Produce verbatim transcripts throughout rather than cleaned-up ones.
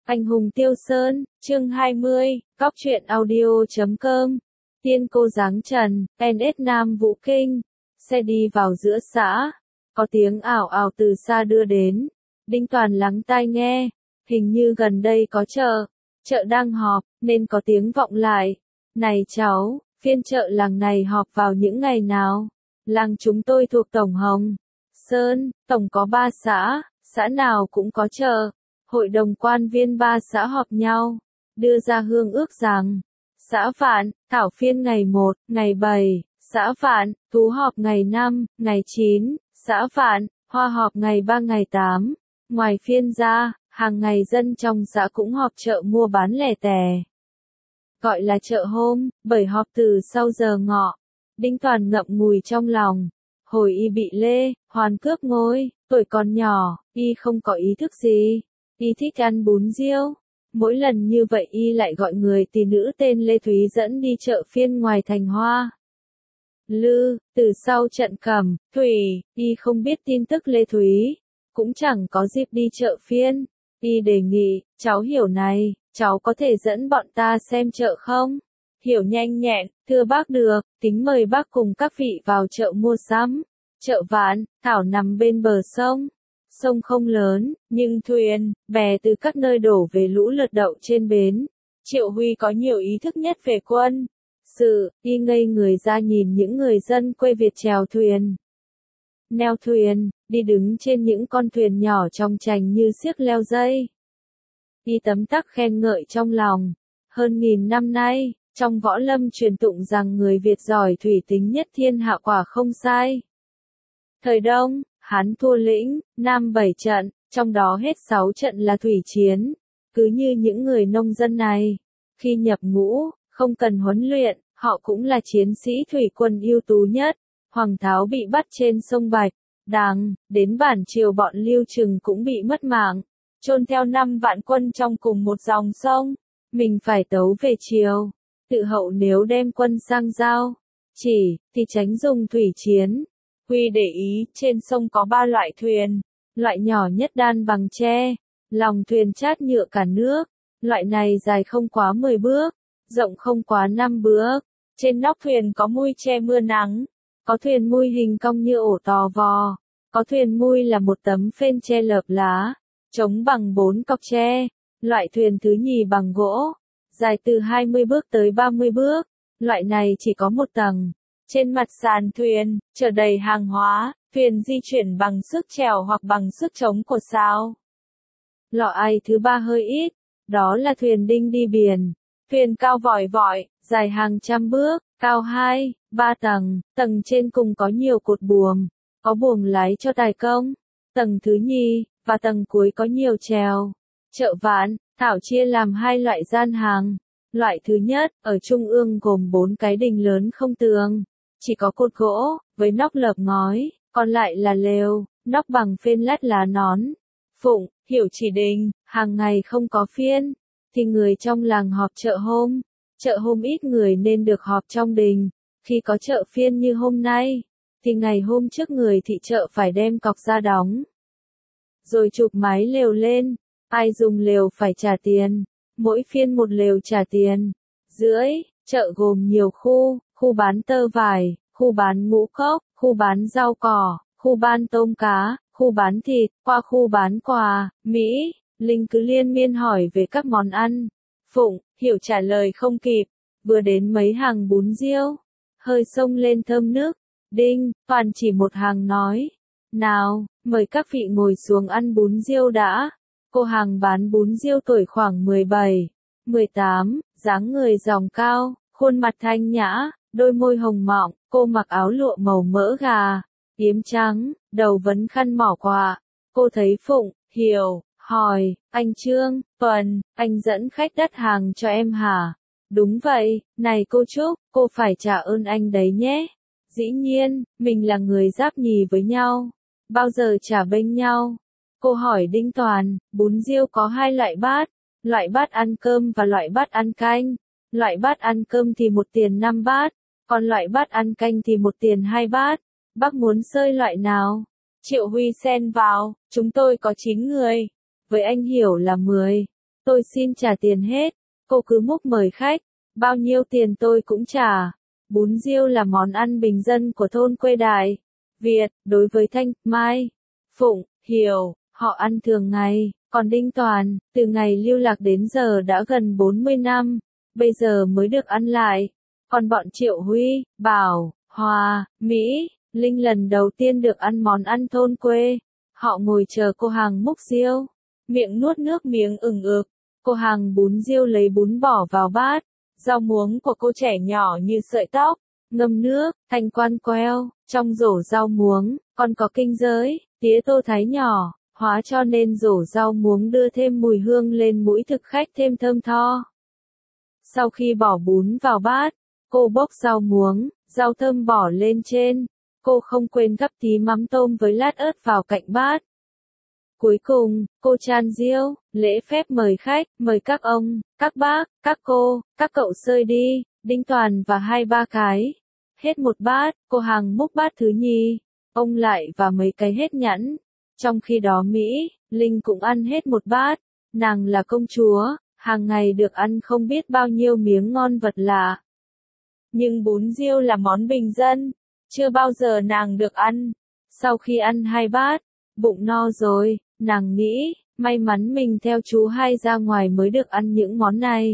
Anh hùng Tiêu Sơn, chương hai mươi, Góc truyện audio chấm com. Tiên cô dáng trần, en ét Nam Vũ Kinh. Xe đi vào giữa xã. Có tiếng ảo ảo từ xa đưa đến. Đinh Toàn lắng tai nghe. Hình như gần đây có chợ. Chợ đang họp, nên có tiếng vọng lại. Này cháu, phiên chợ làng này họp vào những ngày nào? Làng chúng tôi thuộc Tổng Hồng Sơn, tổng có ba xã, xã nào cũng có chợ. Hội đồng quan viên ba xã họp nhau, đưa ra hương ước rằng, xã Vạn, thảo phiên ngày một, ngày bảy, xã Vạn, tú họp ngày năm, ngày chín, xã Vạn, hoa họp ngày ba ngày tám. Ngoài phiên ra, hàng ngày dân trong xã cũng họp chợ mua bán lẻ tẻ. Gọi là chợ hôm, bởi họp từ sau giờ ngọ. Đinh Toàn ngậm ngùi trong lòng. Hồi y bị Lê Hoàn cướp ngôi, tuổi còn nhỏ, y không có ý thức gì. Y thích ăn bún riêu. Mỗi lần như vậy y lại gọi người tỷ nữ tên Lê Thúy dẫn đi chợ phiên ngoài thành Hoa Lư. Từ sau trận Cẩm Thủy, y không biết tin tức Lê Thúy, cũng chẳng có dịp đi chợ phiên. Y đề nghị, cháu Hiểu này, cháu có thể dẫn bọn ta xem chợ không? Hiểu nhanh nhẹn, thưa bác được, tính mời bác cùng các vị vào chợ mua sắm. Chợ Vạn, thảo nằm bên bờ sông. Sông không lớn, nhưng thuyền, bè từ các nơi đổ về lũ lượt đậu trên bến. Triệu Huy có nhiều ý thức nhất về quân sự, y ngây người ra nhìn những người dân quê Việt chèo thuyền, neo thuyền, đi đứng trên những con thuyền nhỏ trong trành như xiếc leo dây. Y tấm tắc khen ngợi trong lòng. Hơn nghìn năm nay, trong võ lâm truyền tụng rằng người Việt giỏi thủy tính nhất thiên hạ quả không sai. Thời Đông, Hán thua lĩnh, Nam bảy trận, trong đó hết sáu trận là thủy chiến. Cứ như những người nông dân này, khi nhập ngũ, không cần huấn luyện, họ cũng là chiến sĩ thủy quân ưu tú nhất. Hoàng Tháo bị bắt trên sông Bạch Đằng, đến bản triều bọn Lưu Trừng cũng bị mất mạng, chôn theo năm vạn quân trong cùng một dòng sông. Mình phải tấu về triều, tự hậu nếu đem quân sang giao chỉ, thì tránh dùng thủy chiến. Huy để ý, trên sông có ba loại thuyền. Loại nhỏ nhất đan bằng tre, lòng thuyền chát nhựa cả nước. Loại này dài không quá mười bước, rộng không quá năm bước. Trên nóc thuyền có mui che mưa nắng. Có thuyền mui hình cong như ổ tò vò. Có thuyền mui là một tấm phên tre lợp lá, chống bằng bốn cọc tre. Loại thuyền thứ nhì bằng gỗ, dài từ hai mươi bước tới ba mươi bước. Loại này chỉ có một tầng. Trên mặt sàn thuyền, chở đầy hàng hóa, thuyền di chuyển bằng sức chèo hoặc bằng sức chống cột sao. Loại thứ ba hơi ít, đó là thuyền đinh đi biển. Thuyền cao vòi vọi, dài hàng trăm bước, cao hai, ba tầng, tầng trên cùng có nhiều cột buồm, có buồng lái cho tài công. Tầng thứ nhì, và tầng cuối có nhiều chèo. Chợ Vạn, thảo chia làm hai loại gian hàng. Loại thứ nhất, ở trung ương gồm bốn cái đình lớn không tường. Chỉ có cột gỗ, với nóc lợp ngói, còn lại là lều, nóc bằng phên lát lá nón. Phụng, Hiểu chỉ đình, hàng ngày không có phiên, thì người trong làng họp chợ hôm. Chợ hôm ít người nên được họp trong đình. Khi có chợ phiên như hôm nay, thì ngày hôm trước người thị chợ phải đem cọc ra đóng, rồi chụp mái lều lên. Ai dùng lều phải trả tiền, mỗi phiên một lều trả tiền. Rưỡi, chợ gồm nhiều khu, khu bán tơ vải, khu bán ngũ cốc, khu bán rau cỏ, khu bán tôm cá, khu bán thịt, qua khu bán quà, Mỹ. Linh cứ liên miên hỏi về các món ăn. Phụng, Hiểu trả lời không kịp, vừa đến mấy hàng bún riêu, hơi xông lên thơm nước. Đinh Toàn chỉ một hàng nói, nào, mời các vị ngồi xuống ăn bún riêu đã. Cô hàng bán bún riêu tuổi khoảng mười bảy, mười tám, dáng người dòng cao, khuôn mặt thanh nhã, đôi môi hồng mọng. Cô mặc áo lụa màu mỡ gà, yếm trắng, đầu vấn khăn mỏ quạ. Cô thấy Phụng, Hiểu, hỏi, anh Trương, Tuần, anh dẫn khách đặt hàng cho em hả? Đúng vậy, này cô Trúc, cô phải trả ơn anh đấy nhé. Dĩ nhiên, mình là người giáp nhì với nhau, bao giờ trả bênh nhau. Cô hỏi Đinh Toàn, bún riêu có hai loại bát, loại bát ăn cơm và loại bát ăn canh. Loại bát ăn cơm thì một tiền năm bát, còn loại bát ăn canh thì một tiền hai bát. Bác muốn xơi loại nào? Triệu Huy xen vào, chúng tôi có chín người, với anh Hiểu là mười. tôi xin trả tiền hết. Cô cứ múc mời khách, bao nhiêu tiền tôi cũng trả. Bún riêu là món ăn bình dân của thôn quê Đại Việt, đối với Thanh, Mai, Phụng, Hiểu, họ ăn thường ngày. Còn Đinh Toàn, từ ngày lưu lạc đến giờ đã gần bốn mươi năm, bây giờ mới được ăn lại. Còn bọn Triệu Huy, Bảo, Hòa, Mỹ, Linh lần đầu tiên được ăn món ăn thôn quê. Họ ngồi chờ cô hàng múc riêu, miệng nuốt nước miếng ửng ực. Cô hàng bún riêu lấy bún bỏ vào bát, rau muống của cô trẻ nhỏ như sợi tóc, ngâm nước, thành quan queo, trong rổ rau muống, còn có kinh giới, tía tô thái nhỏ, hóa cho nên rổ rau muống đưa thêm mùi hương lên mũi thực khách thêm thơm tho. Sau khi bỏ bún vào bát, cô bốc rau muống, rau thơm bỏ lên trên, cô không quên gắp tí mắm tôm với lát ớt vào cạnh bát. Cuối cùng, cô chan riêu, lễ phép mời khách, mời các ông, các bác, các cô, các cậu xơi đi, Đinh Toàn và hai ba cái. Hết một bát, cô hàng múc bát thứ nhì, ông lại và mấy cái hết nhẵn. Trong khi đó Mỹ, Linh cũng ăn hết một bát, nàng là công chúa, hàng ngày được ăn không biết bao nhiêu miếng ngon vật lạ. Nhưng bún riêu là món bình dân, chưa bao giờ nàng được ăn. Sau khi ăn hai bát, bụng no rồi, nàng nghĩ, may mắn mình theo chú hai ra ngoài mới được ăn những món này.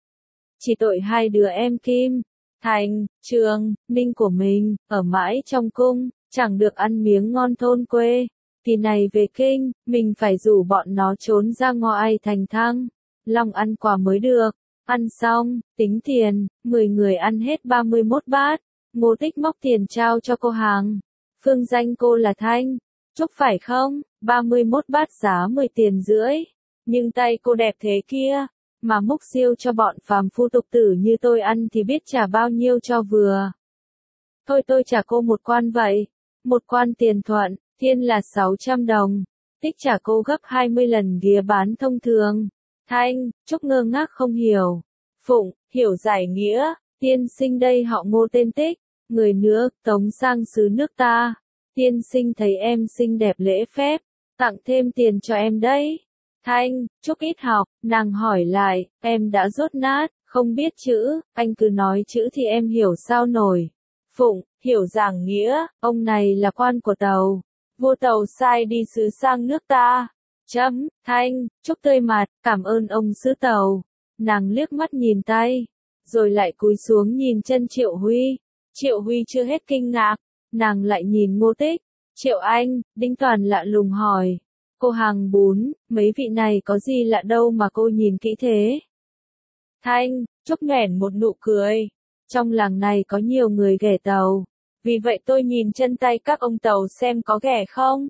Chỉ tội hai đứa em Kim, Thành, Trường, Ninh của mình, ở mãi trong cung, chẳng được ăn miếng ngon thôn quê. Kỳ này về kinh, mình phải rủ bọn nó trốn ra ngoài thành Thăng, Long ăn quà mới được. Ăn xong, tính tiền, mười người ăn hết ba mươi mốt bát. Ngô Tích móc tiền trao cho cô hàng. Phương danh cô là Thanh, Trúc phải không? ba mươi mốt bát giá mười tiền rưỡi. Nhưng tay cô đẹp thế kia, mà múc riêu cho bọn phàm phu tục tử như tôi ăn thì biết trả bao nhiêu cho vừa. Thôi tôi trả cô một quan vậy. Một quan tiền thuận, thiên là sáu trăm đồng. Tích trả cô gấp hai mươi lần ghía bán thông thường. Thanh, Trúc ngơ ngác không hiểu. Phụng, hiểu giải nghĩa, tiên sinh đây họ Ngô tên Tích, người nước Tống sang xứ nước ta. Tiên sinh thấy em xinh đẹp lễ phép, tặng thêm tiền cho em đấy. Thanh, Trúc ít học, nàng hỏi lại, em đã dốt nát, không biết chữ, anh cứ nói chữ thì em hiểu sao nổi. Phụng, hiểu giảng nghĩa, ông này là quan của Tàu, vua Tàu sai đi sứ sang nước ta. Chấm, Thanh, Trúc tươi mặt, cảm ơn ông sứ Tàu. Nàng liếc mắt nhìn tay, rồi lại cúi xuống nhìn chân Triệu Huy. Triệu Huy chưa hết kinh ngạc, nàng lại nhìn Ngô Tích. Triệu Anh, Đinh Toàn lạ lùng hỏi. Cô hàng bún, mấy vị này có gì lạ đâu mà cô nhìn kỹ thế? Thanh, Trúc nhoẻn một nụ cười. Trong làng này có nhiều người ghẻ Tàu, vì vậy tôi nhìn chân tay các ông Tàu xem có ghẻ không.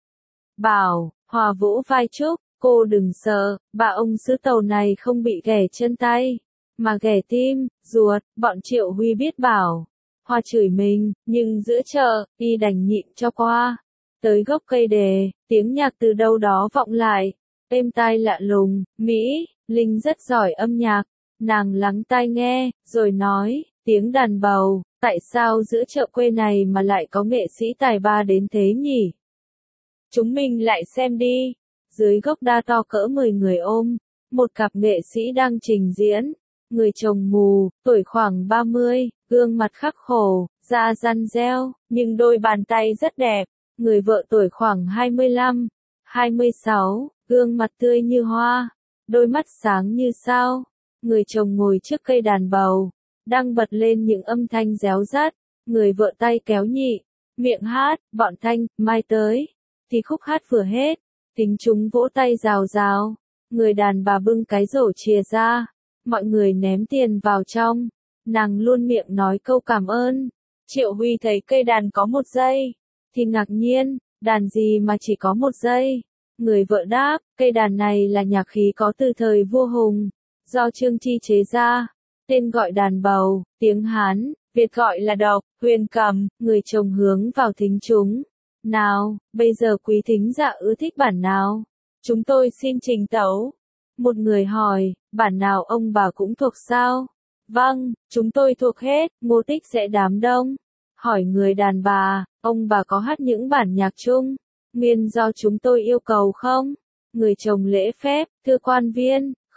Bảo, Hòa vỗ vai Trúc, cô đừng sợ, bà ông sứ Tàu này không bị ghẻ chân tay, mà ghẻ tim, ruột. Bọn Triệu Huy biết Bảo Hòa chửi mình, nhưng giữa chợ, y đành nhịn cho qua. Tới gốc cây đề, tiếng nhạc từ đâu đó vọng lại, êm tai lạ lùng. Mỹ, Linh rất giỏi âm nhạc, nàng lắng tai nghe, rồi nói, tiếng đàn bầu, tại sao giữa chợ quê này mà lại có nghệ sĩ tài ba đến thế nhỉ? Chúng mình lại xem đi. Dưới gốc đa to cỡ mười người ôm, một cặp nghệ sĩ đang trình diễn. Người chồng mù, tuổi khoảng ba mươi, gương mặt khắc khổ, da răn reo, nhưng đôi bàn tay rất đẹp. Người vợ tuổi khoảng hai mươi lăm, hai mươi sáu, gương mặt tươi như hoa, đôi mắt sáng như sao. Người chồng ngồi trước cây đàn bầu, đang bật lên những âm thanh réo rắt. Người vợ tay kéo nhị, miệng hát, bọn Thanh, Mai tới. Thì khúc hát vừa hết, tính chúng vỗ tay rào rào. Người đàn bà bưng cái rổ chìa ra, mọi người ném tiền vào trong. Nàng luôn miệng nói câu cảm ơn. Triệu Huy thấy cây đàn có một dây, thì ngạc nhiên, đàn gì mà chỉ có một dây. Người vợ đáp, cây đàn này là nhạc khí có từ thời vua Hùng, do Trương Chi chế ra, tên gọi đàn bầu, tiếng Hán, Việt gọi là độc, huyền cầm. Người chồng hướng vào thính chúng. Nào, bây giờ quý thính giả ưa thích bản nào? Chúng tôi xin trình tấu. Một người hỏi, bản nào ông bà cũng thuộc sao? Vâng, chúng tôi thuộc hết. Ngô Tích sẽ đám đông. Hỏi người đàn bà, ông bà có hát những bản nhạc chung, nguyên do chúng tôi yêu cầu không? Người chồng lễ phép, thưa quan viên,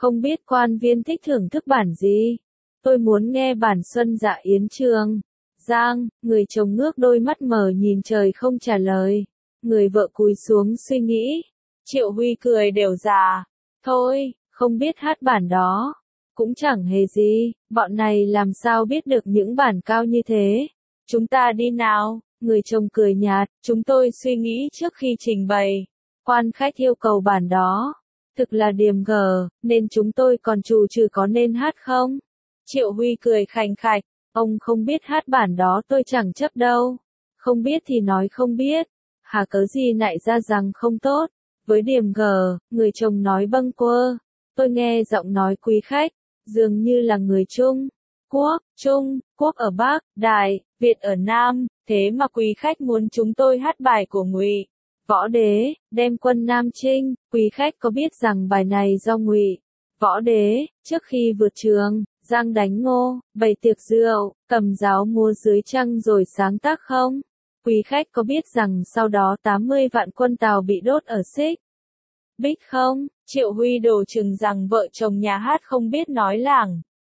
Không biết quan viên thích thưởng thức bản gì? Tôi muốn nghe bản Xuân Dạ Yến Trường. Giang, người chồng ngước đôi mắt mở nhìn trời không trả lời. Người vợ cúi xuống suy nghĩ. Triệu Huy cười đều già. Thôi, không biết hát bản đó. Cũng chẳng hề gì, bọn này làm sao biết được những bản cao như thế. Chúng ta đi nào, người chồng cười nhạt, chúng tôi suy nghĩ trước khi trình bày. Quan khách yêu cầu bản đó. Thực là điềm gở, nên chúng tôi còn trù trừ có nên hát không? Triệu Huy cười khành khạch, ông không biết hát bản đó tôi chẳng chấp đâu. Không biết thì nói không biết. Hà cớ gì nại ra rằng không tốt. Với điềm gở, người chồng nói bâng quơ. Tôi nghe giọng nói quý khách, dường như là người Trung Quốc, Trung Quốc ở Bắc, Đại, Việt ở Nam, thế mà quý khách muốn chúng tôi hát bài của Ngụy Võ Đế, đem quân Nam chinh. Quý khách có biết rằng bài này do Ngụy Võ Đế, trước khi vượt Trường Giang đánh Ngô, bày tiệc rượu, cầm giáo múa dưới trăng rồi sáng tác không? Quý khách có biết rằng sau đó tám mươi vạn quân Tào bị đốt ở Xích Bích không? Triệu Huy đổ chừng rằng vợ chồng nhà hát không biết nói làng.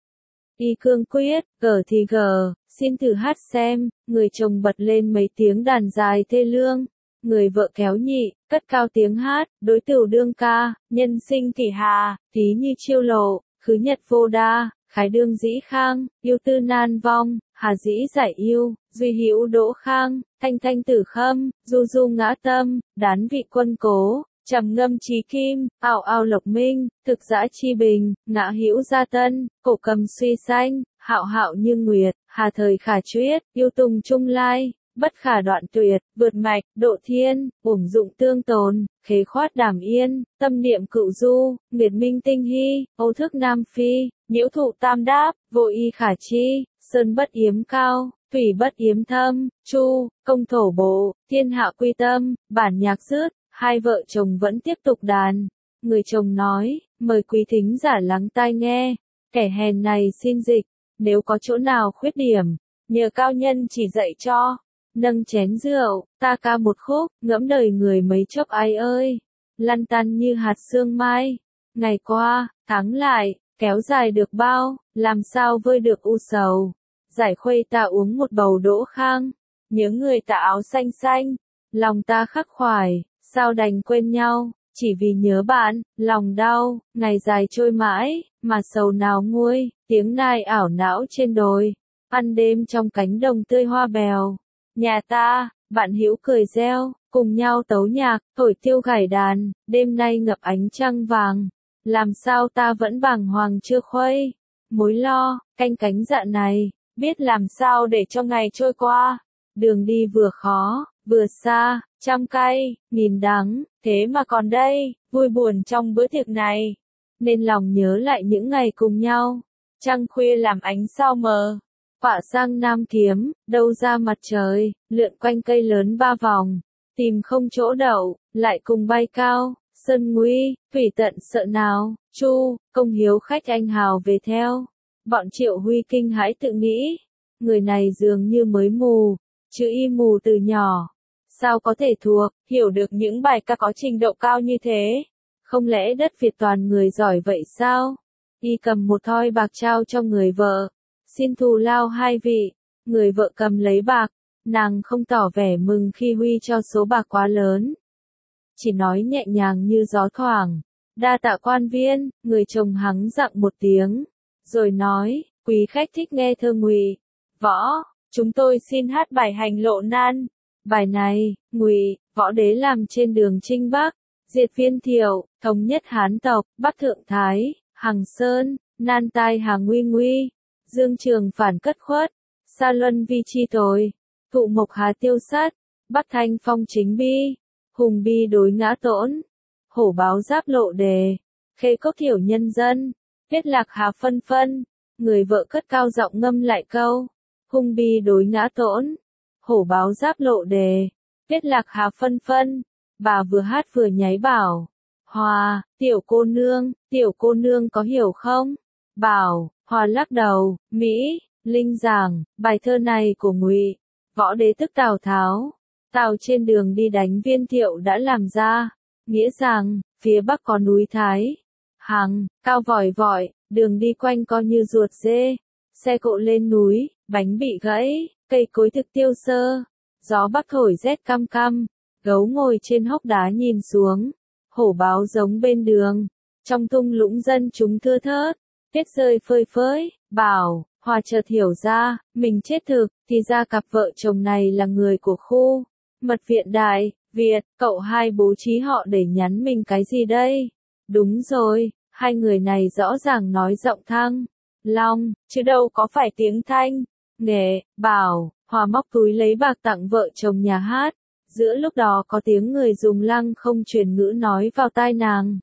Y cương quyết, gở thì gở, xin thử hát xem. Người chồng bật lên mấy tiếng đàn dài thê lương. Người vợ kéo nhị, cất cao tiếng hát, đối tửu đương ca, nhân sinh kỷ hà, tí như chiêu lộ, khứ nhật vô đa, khái đương dĩ khang, yêu tư nan vong, hà dĩ giải yêu, duy hữu đỗ khang, thanh thanh tử khâm, du du ngã tâm, đán vị quân cố. Trầm ngâm trí kim, ảo ảo lộc minh, thực dã chi bình, ngã hữu gia tân, cổ cầm suy xanh, hạo hạo như nguyệt, hà thời khả chuyết, yêu tùng trung lai, bất khả đoạn tuyệt, vượt mạch, độ thiên, bổng dụng tương tồn, khế khoát đảm yên, tâm niệm cựu du, nguyệt minh tinh hy, âu thức nam phi, nhiễu thụ tam đáp, vô y khả chi, sơn bất yếm cao. Thủy bất yếm thâm, chu, công thổ bộ, thiên hạ quy tâm, bản nhạc dứt. Hai vợ chồng vẫn tiếp tục đàn. Người chồng nói, mời quý thính giả lắng tai nghe. Kẻ hèn này xin dịch, nếu có chỗ nào khuyết điểm, nhờ cao nhân chỉ dạy cho. Nâng chén rượu, ta ca một khúc, ngẫm đời người mấy chốc ai ơi. Lăn tăn như hạt sương mai. Ngày qua, tháng lại, kéo dài được bao, làm sao vơi được u sầu. Giải khuây ta uống một bầu đỗ khang. Nhớ người ta áo xanh xanh, lòng ta khắc khoải. Sao đành quên nhau, chỉ vì nhớ bạn, lòng đau, ngày dài trôi mãi, mà sầu nào nguôi, tiếng nai ảo não trên đồi, ăn đêm trong cánh đồng tươi hoa bèo. Nhà ta, bạn hữu cười reo, cùng nhau tấu nhạc, thổi tiêu gảy đàn, đêm nay ngập ánh trăng vàng. Làm sao ta vẫn bàng hoàng chưa khuây, mối lo, canh cánh dạ này, biết làm sao để cho ngày trôi qua. Đường đi vừa khó, vừa xa, trăm cay, nghìn đắng, thế mà còn đây, vui buồn trong bữa tiệc này. Nên lòng nhớ lại những ngày cùng nhau. Trăng khuya làm ánh sao mờ. Quạ sang Nam Kiếm, đâu ra mặt trời, lượn quanh cây lớn ba vòng. Tìm không chỗ đậu, lại cùng bay cao. Sơn nguy, thủy tận sợ nào, chu, công hiếu khách anh hào về theo. Bọn Triệu Huy kinh hãi tự nghĩ. Người này dường như mới mù, chứ y mù từ nhỏ. Sao có thể thuộc, hiểu được những bài ca có trình độ cao như thế? Không lẽ đất Việt toàn người giỏi vậy sao? Y cầm một thoi bạc trao cho người vợ. Xin thù lao hai vị. Người vợ cầm lấy bạc. Nàng không tỏ vẻ mừng khi Huy cho số bạc quá lớn. Chỉ nói nhẹ nhàng như gió thoảng. Đa tạ quan viên, người chồng hắng giọng một tiếng. Rồi nói, quý khách thích nghe thơ Ngụy Võ, chúng tôi xin hát bài Hành Lộ Nan. Bài này, Ngụy Võ Đế làm trên đường chinh Bắc, diệt Viên Thiệu, thống nhất Hán tộc, Bắc Thượng Thái, Hằng Sơn, nan tai Hà Nguy Nguy, Dương Trường phản cất khuất, Sa Luân vi chi tội, Thụ Mộc Hà tiêu sát, Bắc Thanh phong chính bi, Hùng bi đối ngã tỗn, Hổ báo giáp lộ đề, Khê cốc thiểu nhân dân, Viết lạc hà phân phân. Người vợ cất cao giọng ngâm lại câu, Hùng bi đối ngã tỗn, Hổ báo giáp lộ đề, Viết lạc hà phân phân. Bà vừa hát vừa nháy bảo, Hòa, tiểu cô nương, tiểu cô nương có hiểu không? Bảo, Hòa lắc đầu, Mỹ, Linh giảng, bài thơ này của Ngụy Võ Đế tức Tào Tháo. Tào trên đường đi đánh Viên Thiệu đã làm ra, nghĩa rằng, phía Bắc có núi Thái, Hàng, cao vòi vọi, đường đi quanh co như ruột dê, xe cộ lên núi, bánh bị gãy, cây cối thực tiêu sơ, gió bắc thổi rét căm căm, gấu ngồi trên hốc đá nhìn xuống, hổ báo giống bên đường, trong thung lũng dân chúng thưa thớt, tuyết rơi phơi phới, Bảo, Hòa chợt hiểu ra, mình chết thực, thì ra cặp vợ chồng này là người của khu mật viện Đại Việt, cậu hai bố trí họ để nhắn mình cái gì đây? Đúng rồi, hai người này rõ ràng nói giọng Thăng Long, chứ đâu có phải tiếng Thanh. Nghệ, Bảo, Hòa móc túi lấy bạc tặng vợ chồng nhà hát. Giữa lúc đó có tiếng người dùng lăng không truyền ngữ nói vào tai nàng.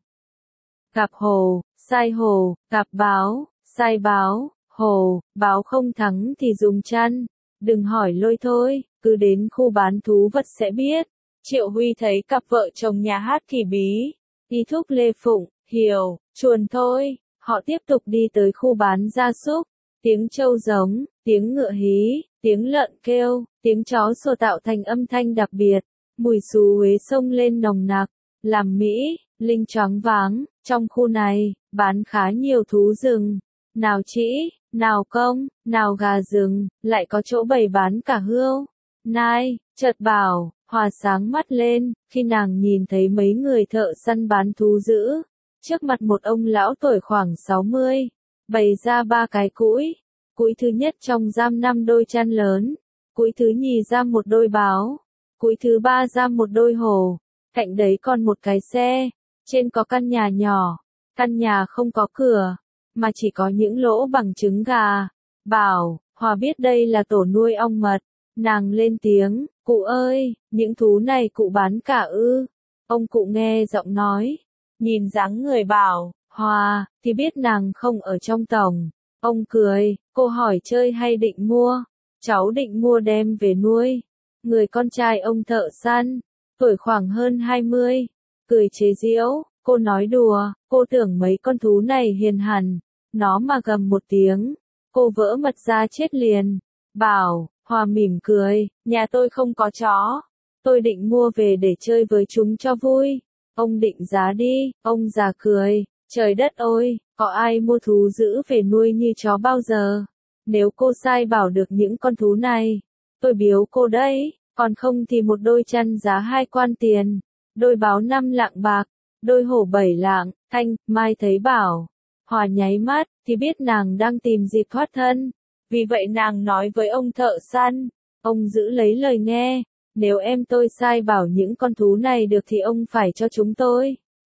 Gặp hồ, sai hồ, gặp báo, sai báo, hồ, báo không thắng thì dùng chăn. Đừng hỏi lôi thôi, cứ đến khu bán thú vật sẽ biết. Triệu Huy thấy cặp vợ chồng nhà hát thì bí. Đi thúc Lê Phụng, hiểu, chuồn thôi. Họ tiếp tục đi tới khu bán gia súc. Tiếng trâu giống, tiếng ngựa hí, tiếng lợn kêu, tiếng chó sủa tạo thành âm thanh đặc biệt. Mùi xú Huế xông lên nồng nặc. Làm Mỹ, Linh choáng váng, trong khu này, bán khá nhiều thú rừng. Nào trĩ, nào công, nào gà rừng, lại có chỗ bày bán cả hươu. Nai, chợt Bảo, Hòa sáng mắt lên, khi nàng nhìn thấy mấy người thợ săn bán thú dữ. Trước mặt một ông lão tuổi khoảng sáu mươi, bày ra ba cái cũi. Cũi thứ nhất trong giam năm đôi chăn lớn. Cũi thứ nhì giam một đôi báo. Cũi thứ ba giam một đôi hổ. Cạnh đấy còn một cái xe. Trên có căn nhà nhỏ. Căn nhà không có cửa, mà chỉ có những lỗ bằng trứng gà. Bảo, Hòa biết đây là tổ nuôi ong mật. Nàng lên tiếng, cụ ơi, những thú này cụ bán cả ư. Ông cụ nghe giọng nói. Nhìn dáng người Bảo, Hòa, thì biết nàng không ở trong tổng. Ông cười, cô hỏi chơi hay định mua? Cháu định mua đem về nuôi. Người con trai ông thợ săn, tuổi khoảng hơn hai mươi, cười chế giễu, cô nói đùa, cô tưởng mấy con thú này hiền hẳn, nó mà gầm một tiếng, cô vỡ mật ra chết liền. Bảo, Hòa mỉm cười, nhà tôi không có chó, tôi định mua về để chơi với chúng cho vui. Ông định giá đi, ông già cười, trời đất ơi, có ai mua thú dữ về nuôi như chó bao giờ? Nếu cô sai bảo được những con thú này, tôi biếu cô đấy, còn không thì một đôi chăn giá hai quan tiền, đôi báo năm lạng bạc, đôi hổ bảy lạng. Thanh Mai thấy Bảo, Hòa nháy mắt, thì biết nàng đang tìm dịp thoát thân. Vì vậy nàng nói với ông thợ săn, ông giữ lấy lời nghe, nếu em tôi sai bảo những con thú này được thì ông phải cho chúng tôi.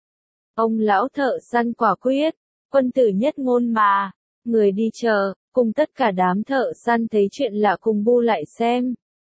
Ông lão thợ săn quả quyết, quân tử nhất ngôn mà. Người đi chợ, cùng tất cả đám thợ săn thấy chuyện lạ cùng bu lại xem.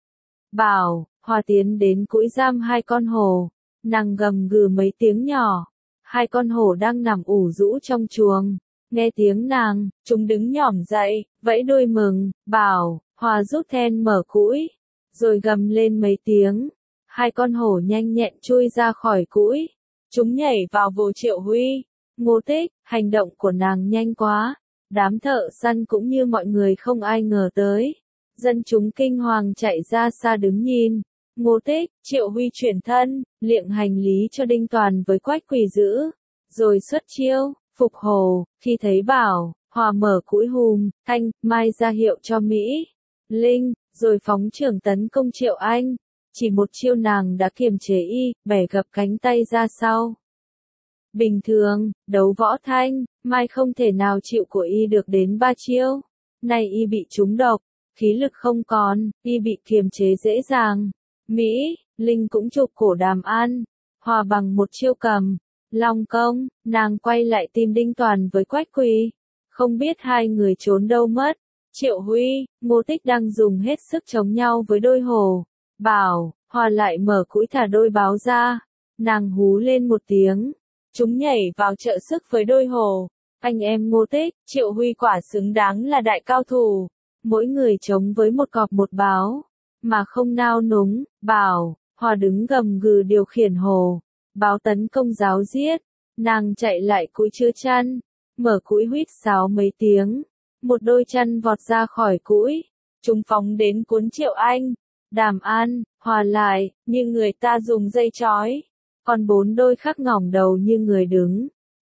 Bảo, Hòa tiến đến cũi giam hai con hổ, nàng gầm gừ mấy tiếng nhỏ. Hai con hổ đang nằm ủ rũ trong chuồng, nghe tiếng nàng, chúng đứng nhỏm dậy, vẫy đuôi mừng. Bảo, Hòa rút then mở cũi, rồi gầm lên mấy tiếng. Hai con hổ nhanh nhẹn chui ra khỏi cũi, chúng nhảy vào vồ Triệu Huy. Ngô Tích, hành động của nàng nhanh quá, đám thợ săn cũng như mọi người không ai ngờ tới. Dân chúng kinh hoàng chạy ra xa đứng nhìn. Ngô Tích, Triệu Huy chuyển thân, liệng hành lý cho Đinh Toàn với Quách Quỳ giữ, rồi xuất chiêu, phục hồ. Khi thấy Bảo, Hòa mở cũi hùm, Thanh Mai ra hiệu cho Mỹ, Linh, rồi phóng trưởng tấn công Triệu Anh. Chỉ một chiêu nàng đã kiềm chế y, bẻ gập cánh tay ra sau. Bình thường, đấu võ Thanh Mai không thể nào chịu của y được đến ba chiêu. Nay y bị trúng độc, khí lực không còn, y bị kiềm chế dễ dàng. Mỹ, Linh cũng chụp cổ Đàm An, Hòa bằng một chiêu cầm, long công. Nàng quay lại tìm Đinh Toàn với Quách Quỳ, không biết hai người trốn đâu mất. Triệu Huy, Ngô Tích đang dùng hết sức chống nhau với đôi hổ. Bảo, Hòa lại mở cũi thả đôi báo ra, nàng hú lên một tiếng, chúng nhảy vào trợ sức với đôi hổ. Anh em Ngô Tích, Triệu Huy quả xứng đáng là đại cao thủ, mỗi người chống với một cọp một báo, mà không nao núng. Bảo, Hòa đứng gầm gừ điều khiển hổ, báo tấn công giáo giết. Nàng chạy lại cũi chứa chăn, mở cũi huýt sáo mấy tiếng, một đôi chăn vọt ra khỏi cũi, chúng phóng đến cuốn Triệu Anh. Đàm An, Hòa lại, như người ta dùng dây trói, còn bốn đôi khác ngỏng đầu như người đứng.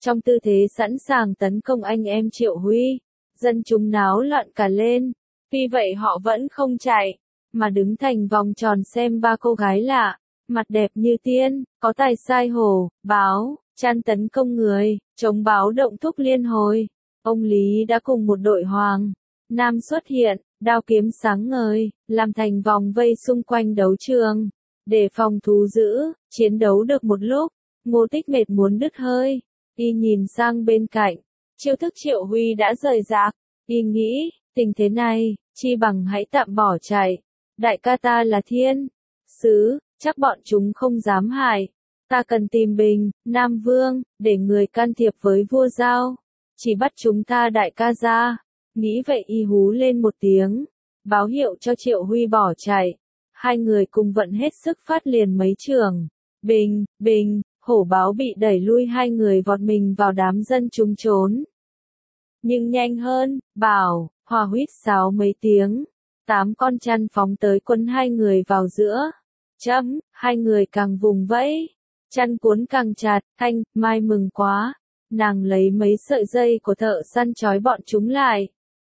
trong tư thế sẵn sàng tấn công anh em Triệu Huy. Dân chúng náo loạn cả lên, tuy vậy họ vẫn không chạy, mà đứng thành vòng tròn xem ba cô gái lạ, mặt đẹp như tiên, có tài sai hổ, báo, chăn tấn công người, chống báo động thúc liên hồi. Ông Lý đã cùng một đội Hoàng Nam xuất hiện, đao kiếm sáng ngời, làm thành vòng vây xung quanh đấu trường, để phòng thú dữ, chiến đấu được một lúc, Ngô Tích mệt muốn đứt hơi, y nhìn sang bên cạnh, chiêu thức Triệu Huy đã rời rạc, y nghĩ, tình thế này, chi bằng hãy tạm bỏ chạy, đại ca ta là thiên sứ, chắc bọn chúng không dám hại, ta cần tìm Bình, Nam Vương, để người can thiệp với vua Giao, chỉ bắt chúng ta đại ca ra. Nghĩ vậy y hú lên một tiếng, báo hiệu cho Triệu Huy bỏ chạy. Hai người cùng vận hết sức phát liền mấy trường. Bình, bình, hổ báo bị đẩy lui, hai người vọt mình vào đám dân chúng trốn. Nhưng nhanh hơn, bảo, Hòa huýt sáo mấy tiếng. Tám con chăn phóng tới quấn hai người vào giữa. Chấm, hai người càng vùng vẫy. Chăn cuốn càng chặt, Thanh, Mai mừng quá. Nàng lấy mấy sợi dây của thợ săn trói bọn chúng lại.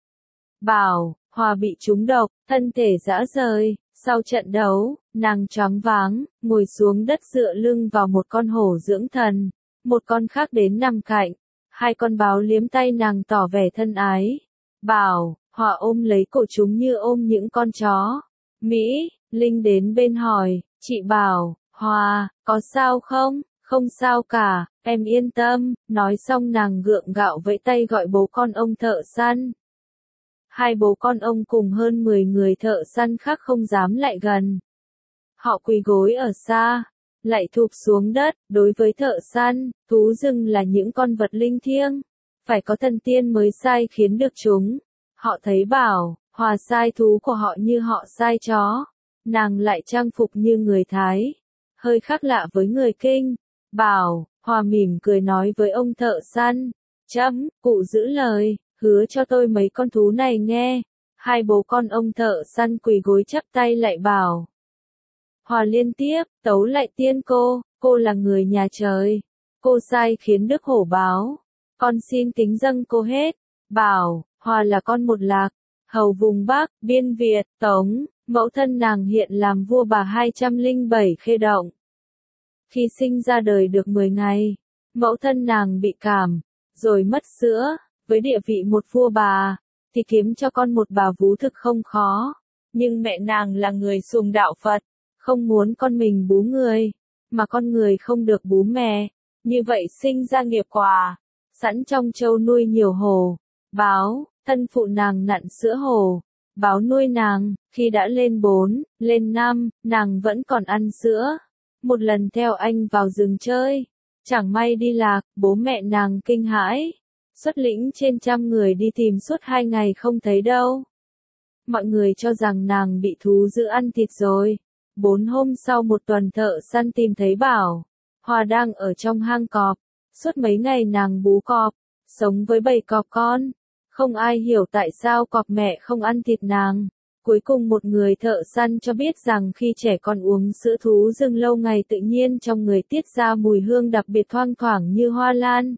Bảo, Hòa bị trúng độc, thân thể rã rời, sau trận đấu, nàng choáng váng, ngồi xuống đất dựa lưng vào một con hổ dưỡng thần, một con khác đến nằm cạnh, hai con báo liếm tay nàng tỏ vẻ thân ái. Bảo, Hòa ôm lấy cổ chúng như ôm những con chó. Mỹ, Linh đến bên hỏi, chị Bảo, Hòa, có sao không? Không sao cả, em yên tâm, nói xong nàng gượng gạo vẫy tay gọi bố con ông thợ săn. Hai bố con ông cùng hơn mười người thợ săn khác không dám lại gần. Họ quỳ gối ở xa, lạy thụp xuống đất, đối với thợ săn, thú rừng là những con vật linh thiêng, phải có thần tiên mới sai khiến được chúng. Họ thấy Bảo, Hòa sai thú của họ như họ sai chó, nàng lại trang phục như người Thái, hơi khác lạ với người Kinh. Bảo, Hòa mỉm cười nói với ông thợ săn, chấm, cụ giữ lời, hứa cho tôi mấy con thú này nghe. Hai bố con ông thợ săn quỳ gối chắp tay lại Bảo. Hòa liên tiếp, tấu lại tiên cô, cô là người nhà trời. Cô sai khiến Đức hổ báo. Con xin kính dâng cô hết. Bảo, Hòa là con một lạc, hầu vùng Bắc, biên Việt, Tống, mẫu thân nàng hiện làm vua bà hai trăm lẻ bảy Khê Động. Khi sinh ra đời được mười ngày, mẫu thân nàng bị cảm, rồi mất sữa, với địa vị một vua bà, thì kiếm cho con một bà vú thực không khó. Nhưng mẹ nàng là người sùng đạo Phật, không muốn con mình bú người, mà con người không được bú mẹ, như vậy sinh ra nghiệp quả. Sẵn trong châu nuôi nhiều hổ, báo, thân phụ nàng nặn sữa hổ, báo nuôi nàng, khi đã lên bốn, lên năm, nàng vẫn còn ăn sữa. Một lần theo anh vào rừng chơi, chẳng may đi lạc, bố mẹ nàng kinh hãi, xuất lĩnh trên trăm người đi tìm suốt hai ngày không thấy đâu. Mọi người cho rằng nàng bị thú dữ ăn thịt rồi. Bốn hôm sau một tuần thợ săn tìm thấy Bảo, Hòa đang ở trong hang cọp, suốt mấy ngày nàng bú cọp, sống với bầy cọp con. Không ai hiểu tại sao cọp mẹ không ăn thịt nàng. Cuối cùng một người thợ săn cho biết rằng khi trẻ con uống sữa thú rừng lâu ngày tự nhiên trong người tiết ra mùi hương đặc biệt thoang thoảng như hoa lan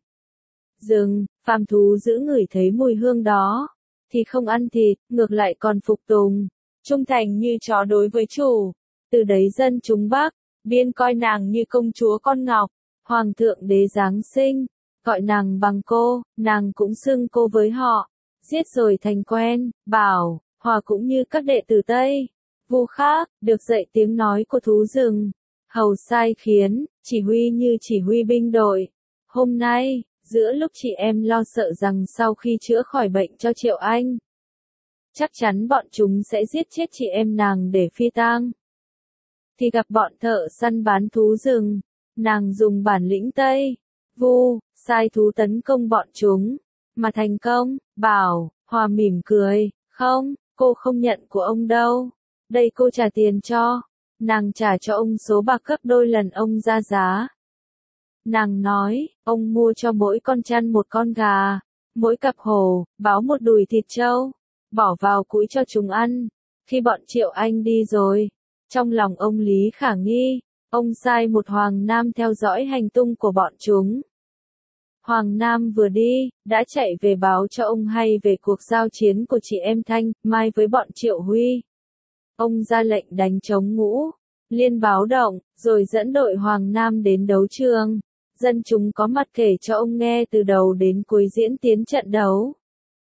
rừng, phàm thú dữ ngửi thấy mùi hương đó, thì không ăn thịt, ngược lại còn phục tùng, trung thành như chó đối với chủ. Từ đấy dân chúng Bắc, Biên coi nàng như công chúa con ngọc, Hoàng thượng đế Giáng sinh, gọi nàng bằng cô, nàng cũng xưng cô với họ, giết rồi thành quen. Bảo, Hòa cũng như các đệ tử Tây, Vu khác, được dạy tiếng nói của thú rừng, hầu sai khiến, chỉ huy như chỉ huy binh đội. Hôm nay, giữa lúc chị em lo sợ rằng sau khi chữa khỏi bệnh cho Triệu Anh, chắc chắn bọn chúng sẽ giết chết chị em nàng để phi tang, thì gặp bọn thợ săn bán thú rừng, nàng dùng bản lĩnh Tây, Vu, sai thú tấn công bọn chúng, mà thành công. Bảo, Hòa mỉm cười, không, cô không nhận của ông đâu, đây cô trả tiền cho. Nàng trả cho ông số bạc gấp đôi lần ông ra giá. Nàng nói, ông mua cho mỗi con chăn một con gà, mỗi cặp hổ, báo một đùi thịt trâu, bỏ vào cũi cho chúng ăn. Khi bọn Triệu Anh đi rồi, trong lòng ông Lý khả nghi, ông sai một Hoàng Nam theo dõi hành tung của bọn chúng. Hoàng Nam vừa đi, đã chạy về báo cho ông hay về cuộc giao chiến của chị em Thanh, Mai với bọn Triệu Huy. Ông ra lệnh đánh chống ngũ liên báo động, rồi dẫn đội Hoàng Nam đến đấu trường. Dân chúng có mặt kể cho ông nghe từ đầu đến cuối diễn tiến trận đấu.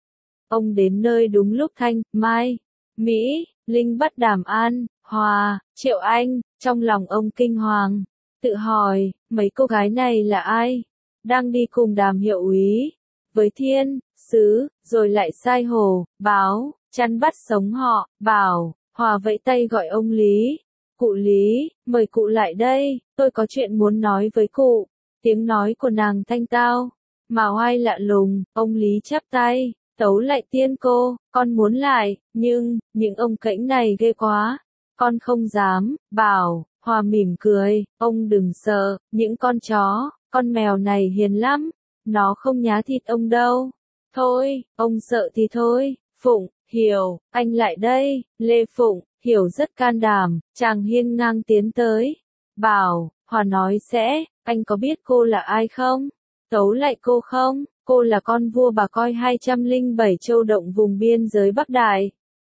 Ông đến nơi đúng lúc Thanh, Mai, Mỹ, Linh bắt Đàm An, Hòa, Triệu Anh, trong lòng ông kinh hoàng, tự hỏi, mấy cô gái này là ai? Đang đi cùng Đàm hiệu úy, với Thiên, Sứ, rồi lại sai Hồ, Báo, chăn bắt sống họ, Bảo, Hòa vẫy tay gọi ông Lý. Cụ Lý, mời cụ lại đây, tôi có chuyện muốn nói với cụ. Tiếng nói của nàng thanh tao, mà oai lạ lùng, ông Lý chắp tay, tấu lại tiên cô, con muốn lại, nhưng, những ông cãnh này ghê quá, con không dám, Bảo, Hòa mỉm cười, ông đừng sợ, những con chó, con mèo này hiền lắm, nó không nhá thịt ông đâu. Thôi, ông sợ thì thôi, Phụng, Hiểu, anh lại đây, Lê Phụng, Hiểu rất can đảm, chàng hiên ngang tiến tới. Bảo, Hòa nói sẽ, anh có biết cô là ai không? Tấu lại cô không? Cô là con vua bà coi hai trăm lẻ bảy châu động vùng biên giới Bắc Đại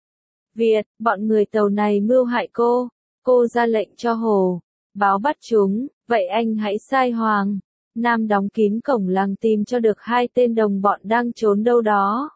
Việt, bọn người Tàu này mưu hại cô. Cô ra lệnh cho Hồ, Báo bắt chúng, vậy anh hãy sai Hoàng Nam đóng kín cổng làng tìm cho được hai tên đồng bọn đang trốn đâu đó.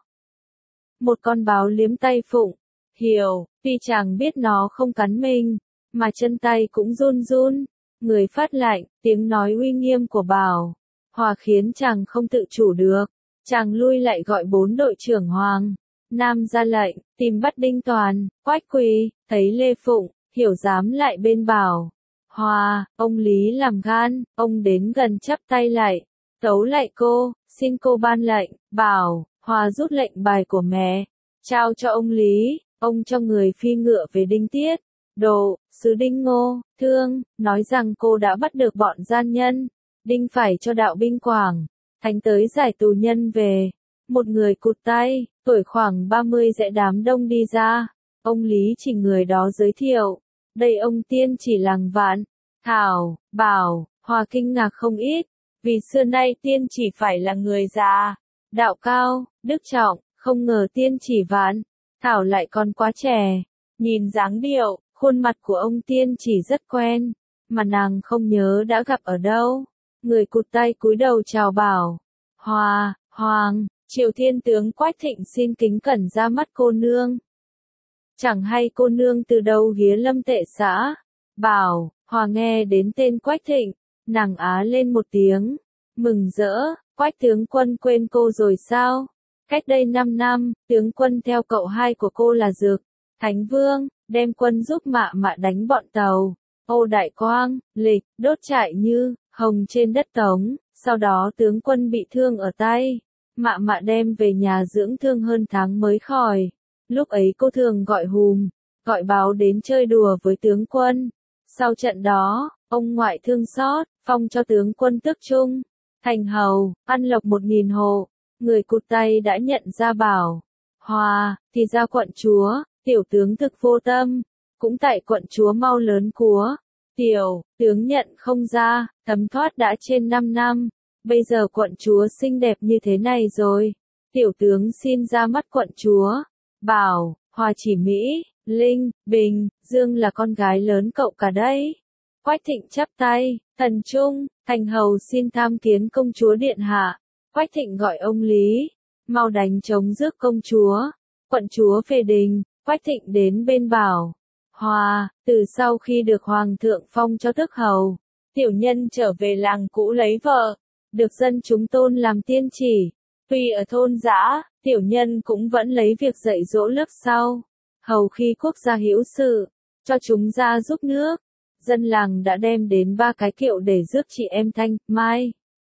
Một con báo liếm tay Phụng, Hiểu, tuy chàng biết nó không cắn mình, mà chân tay cũng run run. Người phát lạnh, tiếng nói uy nghiêm của Bảo, Hòa khiến chàng không tự chủ được. Chàng lui lại gọi bốn đội trưởng Hoàng Nam ra lệnh, tìm bắt Đinh Toàn, Quách Quỳ, thấy Lê Phụng, Hiểu dám lại bên Bảo, Hòa, ông Lý làm gan, ông đến gần chắp tay lại, tấu lại cô, xin cô ban lệnh. Bảo, Hòa rút lệnh bài của mẹ, trao cho ông Lý, ông cho người phi ngựa về Đinh Tiết, Độ, xứ Đinh Ngô, Thương, nói rằng cô đã bắt được bọn gian nhân, Đinh phải cho đạo binh Quảng Thành tới giải tù nhân về. Một người cụt tay, tuổi khoảng ba mươi dạy đám đông đi ra, ông Lý chỉ người đó giới thiệu, đây ông tiên chỉ làng Vạn, Thảo, Bảo, Hòa kinh ngạc không ít, vì xưa nay tiên chỉ phải là người già, đạo cao, đức trọng, không ngờ tiên chỉ Vạn, Thảo lại còn quá trẻ, nhìn dáng điệu, khuôn mặt của ông tiên chỉ rất quen, mà nàng không nhớ đã gặp ở đâu. Người cụt tay cúi đầu chào Bảo, Hòa, Hoàng, Triệu Thiên tướng Quách Thịnh xin kính cẩn ra mắt cô nương. Chẳng hay cô nương từ đâu ghé Lâm Tệ xã. Bảo, Hòa nghe đến tên Quách Thịnh, nàng á lên một tiếng, mừng rỡ, Quách tướng quân quên cô rồi sao? Cách đây năm năm, tướng quân theo cậu hai của cô là Dược Thánh Vương, đem quân giúp Mạ Mạ đánh bọn Tàu, Ô Đại Quang, Lịch, đốt trại Như, Hồng trên đất Tống, sau đó tướng quân bị thương ở tay. Mạ Mạ đem về nhà dưỡng thương hơn tháng mới khỏi. Lúc ấy cô thường gọi Hùm, gọi Báo đến chơi đùa với tướng quân. Sau trận đó, ông ngoại thương xót, phong cho tướng quân tước trung, thành hầu, ăn lộc một nghìn hộ. Người cụt tay đã nhận ra Bảo, Hòa, thì ra quận chúa, tiểu tướng thực vô tâm, cũng tại quận chúa mau lớn cúa. Tiểu tướng nhận không ra, thấm thoát đã trên năm năm. Bây giờ quận chúa xinh đẹp như thế này rồi. Tiểu tướng xin ra mắt quận chúa. Bảo, Hòa chỉ Mỹ, Linh, Bình, Dương là con gái lớn cậu cả đấy. Quách Thịnh chắp tay, thần trung, thành hầu xin tham kiến công chúa điện hạ. Quách Thịnh gọi ông Lý, mau đánh trống rước công chúa. Quận chúa phê đình, Quách Thịnh đến bên Bảo, Hòa, từ sau khi được hoàng thượng phong cho tước hầu, tiểu nhân trở về làng cũ lấy vợ, được dân chúng tôn làm tiên chỉ. Tuy ở thôn dã, tiểu nhân cũng vẫn lấy việc dạy dỗ lớp sau, hầu khi quốc gia hữu sự, cho chúng ra giúp nước. Dân làng đã đem đến ba cái kiệu để rước chị em Thanh, Mai.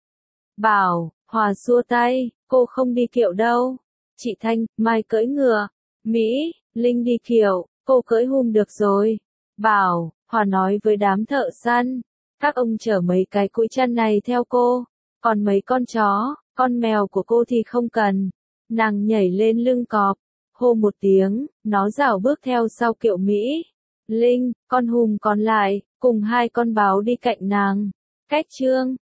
Bảo, Hòa xua tay, cô không đi kiệu đâu. Chị Thanh, Mai cưỡi ngựa. Mỹ, Linh đi kiệu, cô cưỡi Hùm được rồi. Bảo, Hòa nói với đám thợ săn, các ông chở mấy cái cũi chăn này theo cô, còn mấy con chó, con mèo của cô thì không cần. Nàng nhảy lên lưng cọp, hô một tiếng, nó rảo bước theo sau kiệu Mỹ. Linh, con Hùm còn lại, cùng hai con báo đi cạnh nàng. Cách trương,